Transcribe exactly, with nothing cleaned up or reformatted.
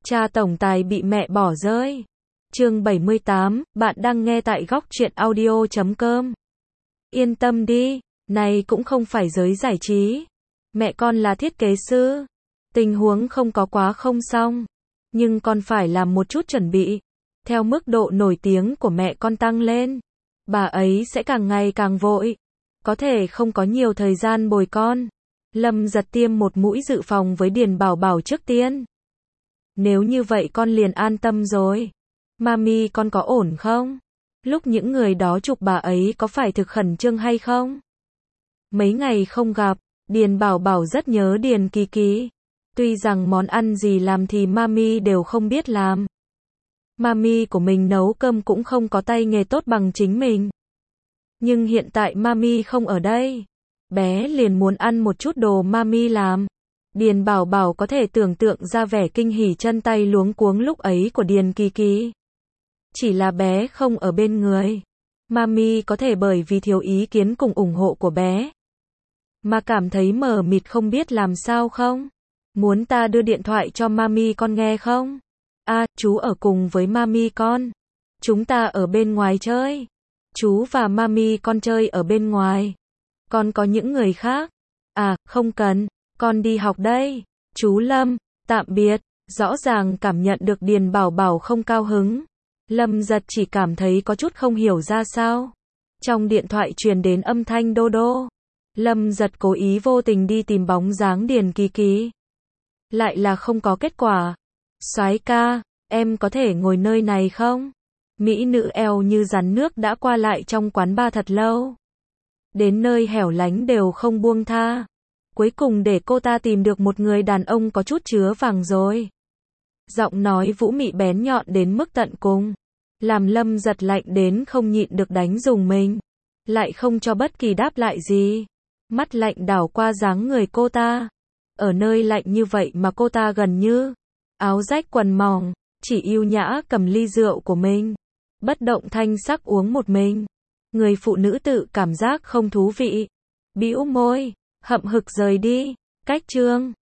Cha tổng tài bị mẹ bỏ rơi. Chương bảy mươi tám, bạn đang nghe tại góc truyện audio chấm com. Yên tâm đi, này cũng không phải giới giải trí. Mẹ con là thiết kế sư. Tình huống không có quá không xong. Nhưng con phải làm một chút chuẩn bị. Theo mức độ nổi tiếng của mẹ con tăng lên, bà ấy sẽ càng ngày càng vội. Có thể không có nhiều thời gian bồi con. Lâm Giật tiêm một mũi dự phòng với Điền Bảo Bảo trước tiên. Nếu như vậy con liền an tâm rồi. Mami con có ổn không? Lúc những người đó chụp bà ấy có phải thực khẩn trương hay không? Mấy ngày không gặp, Điền Bảo Bảo rất nhớ Điền Kỳ Kỳ. Tuy rằng món ăn gì làm thì Mami đều không biết làm. Mami của mình nấu cơm cũng không có tay nghề tốt bằng chính mình. Nhưng hiện tại Mami không ở đây. Bé liền muốn ăn một chút đồ Mami làm. Điền Bảo Bảo có thể tưởng tượng ra vẻ kinh hỉ chân tay luống cuống lúc ấy của Điền Kỳ Kỳ. Chỉ là bé không ở bên người. Mami có thể bởi vì thiếu ý kiến cùng ủng hộ của bé mà cảm thấy mờ mịt không biết làm sao không? Muốn ta đưa điện thoại cho Mami con nghe không? À, chú ở cùng với Mami con. Chúng ta ở bên ngoài chơi. Chú và Mami con chơi ở bên ngoài. Con có những người khác. À, không cần. Con đi học đây. Chú Lâm, tạm biệt. Rõ ràng cảm nhận được Điền Bảo Bảo không cao hứng. Lâm Giật chỉ cảm thấy có chút không hiểu ra sao. Trong điện thoại truyền đến âm thanh đô đô. Lâm Giật cố ý vô tình đi tìm bóng dáng Điền Kỳ Kỳ. Lại là không có kết quả. Soái ca, em có thể ngồi nơi này không? Mỹ nữ eo như rắn nước đã qua lại trong quán bar thật lâu. Đến nơi hẻo lánh đều không buông tha. Cuối cùng để cô ta tìm được một người đàn ông có chút chứa vàng rồi. Giọng nói vũ mị bén nhọn đến mức tận cùng. Làm Lâm Giật lạnh đến không nhịn được đánh dùng mình. Lại không cho bất kỳ đáp lại gì. Mắt lạnh đảo qua dáng người cô ta. Ở nơi lạnh như vậy mà cô ta gần như áo rách quần mỏng, chỉ yêu nhã cầm ly rượu của mình. Bất động thanh sắc uống một mình. Người phụ nữ tự cảm giác không thú vị. Bĩu môi, hậm hực rời đi. Cách chương